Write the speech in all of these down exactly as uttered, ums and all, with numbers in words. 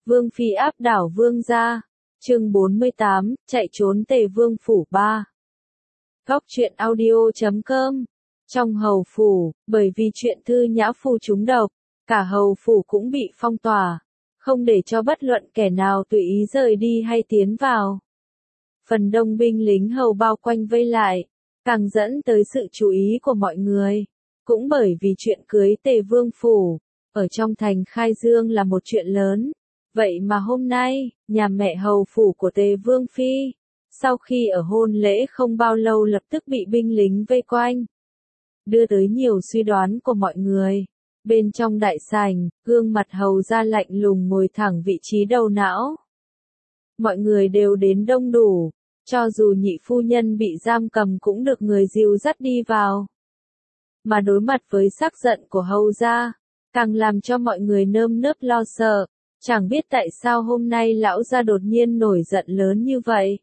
Vương phi áp đảo vương gia. Chương bốn mươi tám, chạy trốn Tề Vương phủ ba. Góc truyện audio chấm com. Trong hầu phủ, bởi vì chuyện Thư Nhã Phu trúng độc, cả hầu phủ cũng bị phong tỏa, không để cho bất luận kẻ nào tùy ý rời đi hay tiến vào. Phần đông binh lính hầu bao quanh vây lại, càng dẫn tới sự chú ý của mọi người. Cũng bởi vì chuyện cưới Tề Vương phủ, ở trong thành Khai Dương là một chuyện lớn. Vậy mà hôm nay, nhà mẹ hầu phủ của Tề Vương phi, sau khi ở hôn lễ không bao lâu lập tức bị binh lính vây quanh, đưa tới nhiều suy đoán của mọi người. Bên trong đại sảnh, gương mặt hầu gia lạnh lùng ngồi thẳng vị trí đầu não. Mọi người đều đến đông đủ, cho dù nhị phu nhân bị giam cầm cũng được người dìu dắt đi vào. Mà đối mặt với sắc giận của hầu gia, càng làm cho mọi người nơm nớp lo sợ. Chẳng biết tại sao hôm nay lão gia đột nhiên nổi giận lớn như vậy.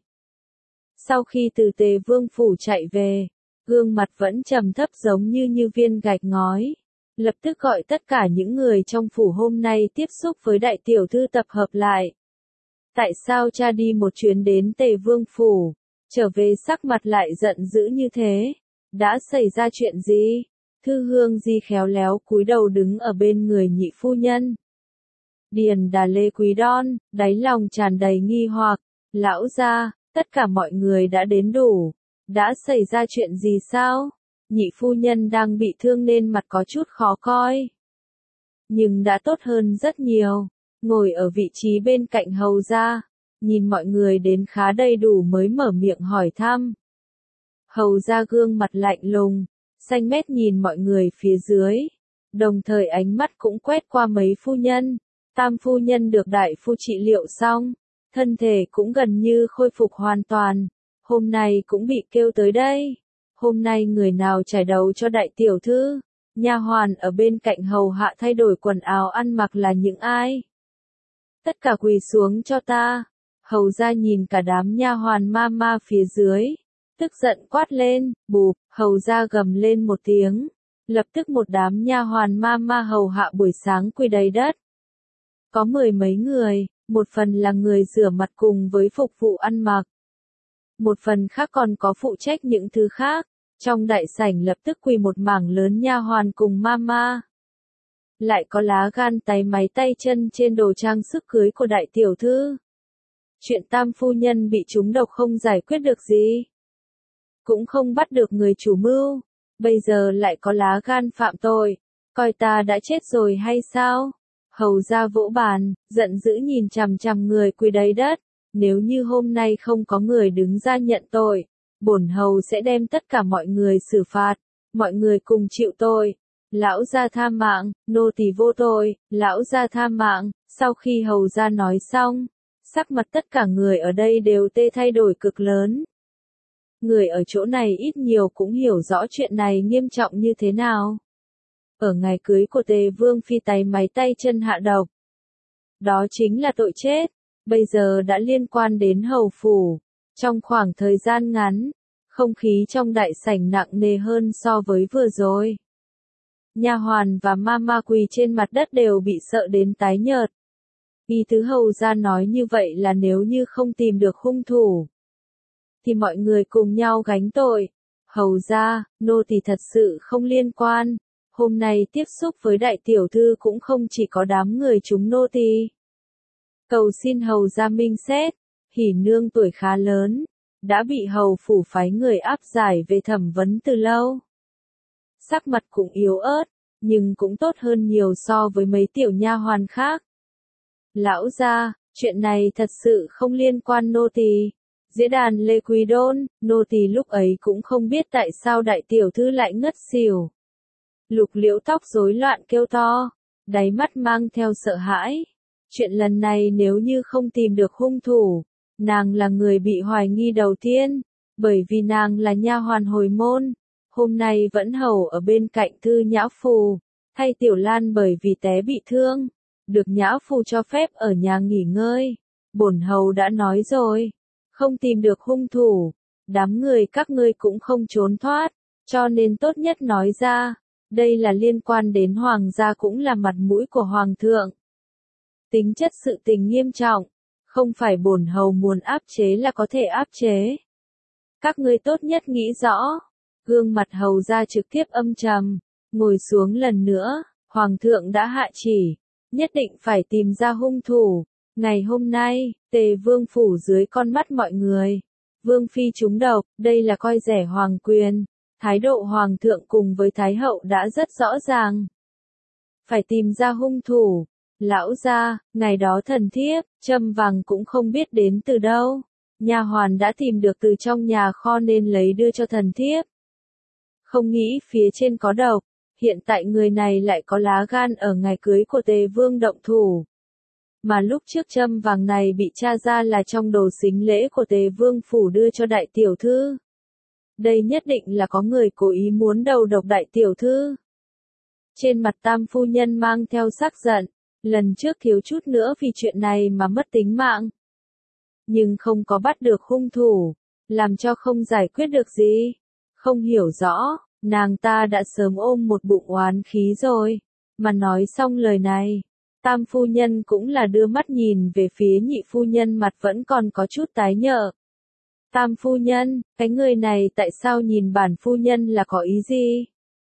Sau khi từ Tề Vương phủ chạy về, gương mặt vẫn trầm thấp giống như như viên gạch ngói. Lập tức gọi tất cả những người trong phủ hôm nay tiếp xúc với đại tiểu thư tập hợp lại. Tại sao cha đi một chuyến đến Tề Vương phủ, trở về sắc mặt lại giận dữ như thế? Đã xảy ra chuyện gì? Thư Hương Di khéo léo cúi đầu đứng ở bên người nhị phu nhân. Điền Đà Lê Quý Đon, đáy lòng tràn đầy nghi hoặc. Lão gia, tất cả mọi người đã đến đủ. Đã xảy ra chuyện gì sao? Nhị phu nhân đang bị thương nên mặt có chút khó coi. Nhưng đã tốt hơn rất nhiều. Ngồi ở vị trí bên cạnh hầu gia, nhìn mọi người đến khá đầy đủ mới mở miệng hỏi thăm. Hầu gia gương mặt lạnh lùng, xanh mét nhìn mọi người phía dưới. Đồng thời ánh mắt cũng quét qua mấy phu nhân. Tam phu nhân được đại phu trị liệu xong, thân thể cũng gần như khôi phục hoàn toàn, hôm nay cũng bị kêu tới đây. Hôm nay người nào trải đầu cho đại tiểu thư? Nha hoàn ở bên cạnh hầu hạ thay đổi quần áo ăn mặc là những ai? Tất cả quỳ xuống cho ta. Hầu gia nhìn cả đám nha hoàn ma ma phía dưới, tức giận quát lên, bụp, hầu gia gầm lên một tiếng, lập tức một đám nha hoàn ma ma hầu hạ buổi sáng quỳ đầy đất. Có mười mấy người, một phần là người rửa mặt cùng với phục vụ ăn mặc. Một phần khác còn có phụ trách những thứ khác. Trong đại sảnh lập tức quỳ một mảng lớn nha hoàn cùng mama. Lại có lá gan tay máy tay chân trên đồ trang sức cưới của đại tiểu thư. Chuyện tam phu nhân bị trúng độc không giải quyết được gì. Cũng không bắt được người chủ mưu. Bây giờ lại có lá gan phạm tội. Coi ta đã chết rồi hay sao? Hầu gia vỗ bàn, giận dữ nhìn chằm chằm người quỳ đầy đất. Nếu như hôm nay không có người đứng ra nhận tội, bổn hầu sẽ đem tất cả mọi người xử phạt, mọi người cùng chịu tội. Lão gia tha mạng, nô tỳ vô tội, lão gia tha mạng. Sau khi hầu gia nói xong, sắc mặt tất cả người ở đây đều tê thay đổi cực lớn. Người ở chỗ này ít nhiều cũng hiểu rõ chuyện này nghiêm trọng như thế nào. Ở ngày cưới của Tề Vương phi tay máy tay chân hạ độc. Đó chính là tội chết, bây giờ đã liên quan đến hầu phủ. Trong khoảng thời gian ngắn, không khí trong đại sảnh nặng nề hơn so với vừa rồi. Nha hoàn và mama quỳ trên mặt đất đều bị sợ đến tái nhợt. Y tứ hầu gia nói như vậy là nếu như không tìm được hung thủ, thì mọi người cùng nhau gánh tội. Hầu gia, nô tỳ thật sự không liên quan. Hôm nay tiếp xúc với đại tiểu thư cũng không chỉ có đám người chúng nô tỳ. Cầu xin hầu gia minh xét, hỉ nương tuổi khá lớn, đã bị hầu phủ phái người áp giải về thẩm vấn từ lâu. Sắc mặt cũng yếu ớt, nhưng cũng tốt hơn nhiều so với mấy tiểu nha hoàn khác. Lão gia, chuyện này thật sự không liên quan nô tỳ. Diễn đàn Lê Quý Đôn, nô tỳ lúc ấy cũng không biết tại sao đại tiểu thư lại ngất xỉu. Lục Liễu tóc rối loạn kêu to, đáy mắt mang theo sợ hãi. Chuyện lần này nếu như không tìm được hung thủ, nàng là người bị hoài nghi đầu tiên, bởi vì nàng là nha hoàn hồi môn, hôm nay vẫn hầu ở bên cạnh Thư Nhã Phu, thay Tiểu Lan bởi vì té bị thương, được Nhã Phu cho phép ở nhà nghỉ ngơi. Bổn hầu đã nói rồi, không tìm được hung thủ, đám người các ngươi cũng không trốn thoát, cho nên tốt nhất nói ra. Đây là liên quan đến hoàng gia cũng là mặt mũi của hoàng thượng. Tính chất sự tình nghiêm trọng, không phải bổn hầu muốn áp chế là có thể áp chế. Các ngươi tốt nhất nghĩ rõ. Gương mặt hầu ra trực tiếp âm trầm, ngồi xuống lần nữa, hoàng thượng đã hạ chỉ, nhất định phải tìm ra hung thủ. Ngày hôm nay, Tề Vương phủ dưới con mắt mọi người, Vương phi trúng độc, đây là coi rẻ hoàng quyền. Thái độ hoàng thượng cùng với thái hậu đã rất rõ ràng. Phải tìm ra hung thủ. Lão gia, ngày đó thần thiếp, châm vàng cũng không biết đến từ đâu. Nha hoàn đã tìm được từ trong nhà kho nên lấy đưa cho thần thiếp. Không nghĩ phía trên có độc, hiện tại người này lại có lá gan ở ngày cưới của Tề Vương động thủ. Mà lúc trước châm vàng này bị tra ra là trong đồ sính lễ của Tề Vương phủ đưa cho đại tiểu thư. Đây nhất định là có người cố ý muốn đầu độc đại tiểu thư. Trên mặt tam phu nhân mang theo sắc giận, lần trước thiếu chút nữa vì chuyện này mà mất tính mạng. Nhưng không có bắt được hung thủ, làm cho không giải quyết được gì. Không hiểu rõ, nàng ta đã sớm ôm một bụng oán khí rồi. Mà nói xong lời này, tam phu nhân cũng là đưa mắt nhìn về phía nhị phu nhân, mặt vẫn còn có chút tái nhợt. Tam phu nhân, cái người này tại sao nhìn bản phu nhân là có ý gì?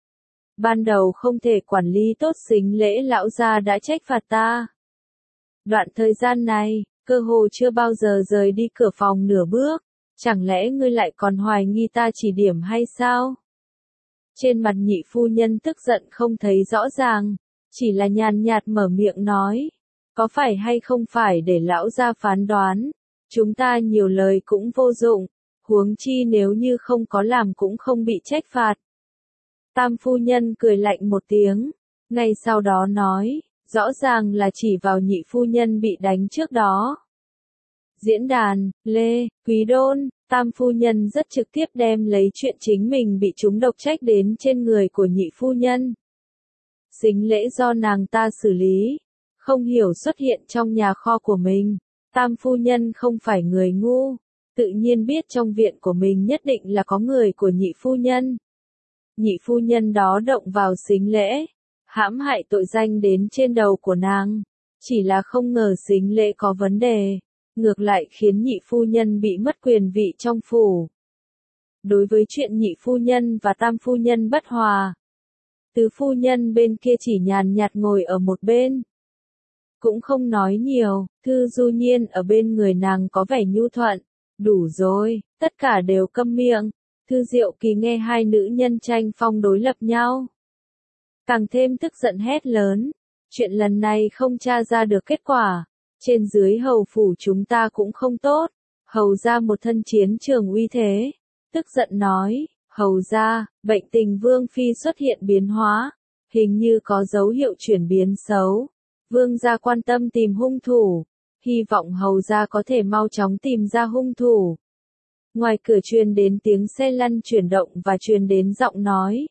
Ban đầu không thể quản lý tốt sính lễ, lão gia đã trách phạt ta. Đoạn thời gian này, cơ hồ chưa bao giờ rời đi cửa phòng nửa bước, chẳng lẽ ngươi lại còn hoài nghi ta chỉ điểm hay sao? Trên mặt nhị phu nhân tức giận không thấy rõ ràng, chỉ là nhàn nhạt mở miệng nói, có phải hay không phải để lão gia phán đoán, chúng ta nhiều lời cũng vô dụng, huống chi nếu như không có làm cũng không bị trách phạt. Tam phu nhân cười lạnh một tiếng, ngay sau đó nói, rõ ràng là chỉ vào nhị phu nhân bị đánh trước đó. Diễn đàn, Lê, Quý Đôn, tam phu nhân rất trực tiếp đem lấy chuyện chính mình bị trúng độc trách đến trên người của nhị phu nhân. Sính lễ do nàng ta xử lý, không hiểu xuất hiện trong nhà kho của mình. Tam phu nhân không phải người ngu, tự nhiên biết trong viện của mình nhất định là có người của nhị phu nhân. Nhị phu nhân đó động vào sính lễ, hãm hại tội danh đến trên đầu của nàng, chỉ là không ngờ sính lễ có vấn đề, ngược lại khiến nhị phu nhân bị mất quyền vị trong phủ. Đối với chuyện nhị phu nhân và tam phu nhân bất hòa, tứ phu nhân bên kia chỉ nhàn nhạt ngồi ở một bên. Cũng không nói nhiều, Thư Du Nhiên ở bên người nàng có vẻ nhu thuận. Đủ rồi, tất cả đều câm miệng. Thư Diệu Kỳ nghe hai nữ nhân tranh phong đối lập nhau, càng thêm tức giận hét lớn. Chuyện lần này không tra ra được kết quả. Trên dưới hầu phủ chúng ta cũng không tốt. Hầu ra một thân chiến trường uy thế. Tức giận nói, hầu ra, bệnh tình Vương Phi xuất hiện biến hóa. Hình như có dấu hiệu chuyển biến xấu. Vương gia quan tâm tìm hung thủ, hy vọng hầu gia có thể mau chóng tìm ra hung thủ. Ngoài cửa truyền đến tiếng xe lăn chuyển động và truyền đến giọng nói.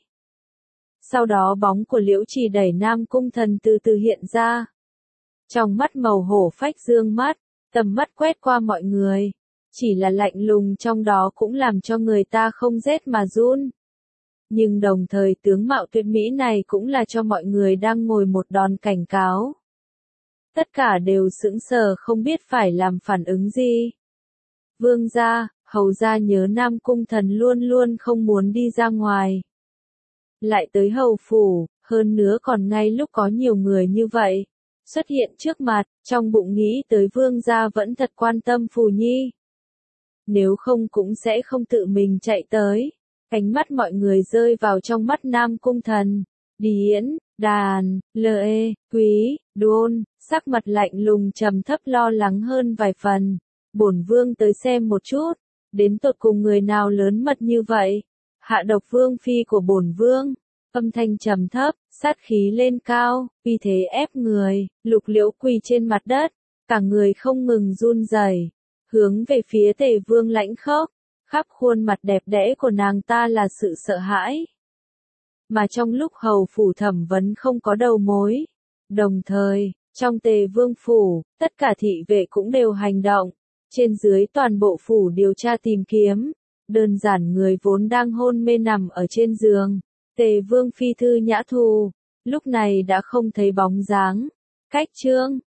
Sau đó bóng của Liễu Trì đẩy Nam Cung Thần từ từ hiện ra. Trong mắt màu hổ phách dương mắt, tầm mắt quét qua mọi người. Chỉ là lạnh lùng trong đó cũng làm cho người ta không rét mà run. Nhưng đồng thời tướng mạo tuyệt mỹ này cũng là cho mọi người đang ngồi một đòn cảnh cáo. Tất cả đều sững sờ không biết phải làm phản ứng gì. Vương gia, hầu gia nhớ Nam Cung Thần luôn luôn không muốn đi ra ngoài. Lại tới hầu phủ, hơn nữa còn ngay lúc có nhiều người như vậy. Xuất hiện trước mặt, trong bụng nghĩ tới vương gia vẫn thật quan tâm Phù Nhi. Nếu không cũng sẽ không tự mình chạy tới. Ánh mắt mọi người rơi vào trong mắt Nam Cung Thần. Điển, Đàn, Lê, Quý, Đôn, sắc mặt lạnh lùng trầm thấp lo lắng hơn vài phần. Bổn vương tới xem một chút, đến tột cùng người nào lớn mật như vậy? Hạ độc vương phi của bổn vương, âm thanh trầm thấp, sát khí lên cao, vì thế ép người, Lục Liễu quỳ trên mặt đất, cả người không ngừng run rẩy, hướng về phía Tề Vương lãnh khốc, khắp khuôn mặt đẹp đẽ của nàng ta là sự sợ hãi. Mà trong lúc hầu phủ thẩm vấn không có đầu mối, đồng thời, trong Tề Vương phủ, tất cả thị vệ cũng đều hành động, trên dưới toàn bộ phủ điều tra tìm kiếm, đơn giản người vốn đang hôn mê nằm ở trên giường, Tề Vương phi Thư Nhã Thù, lúc này đã không thấy bóng dáng. Cách chương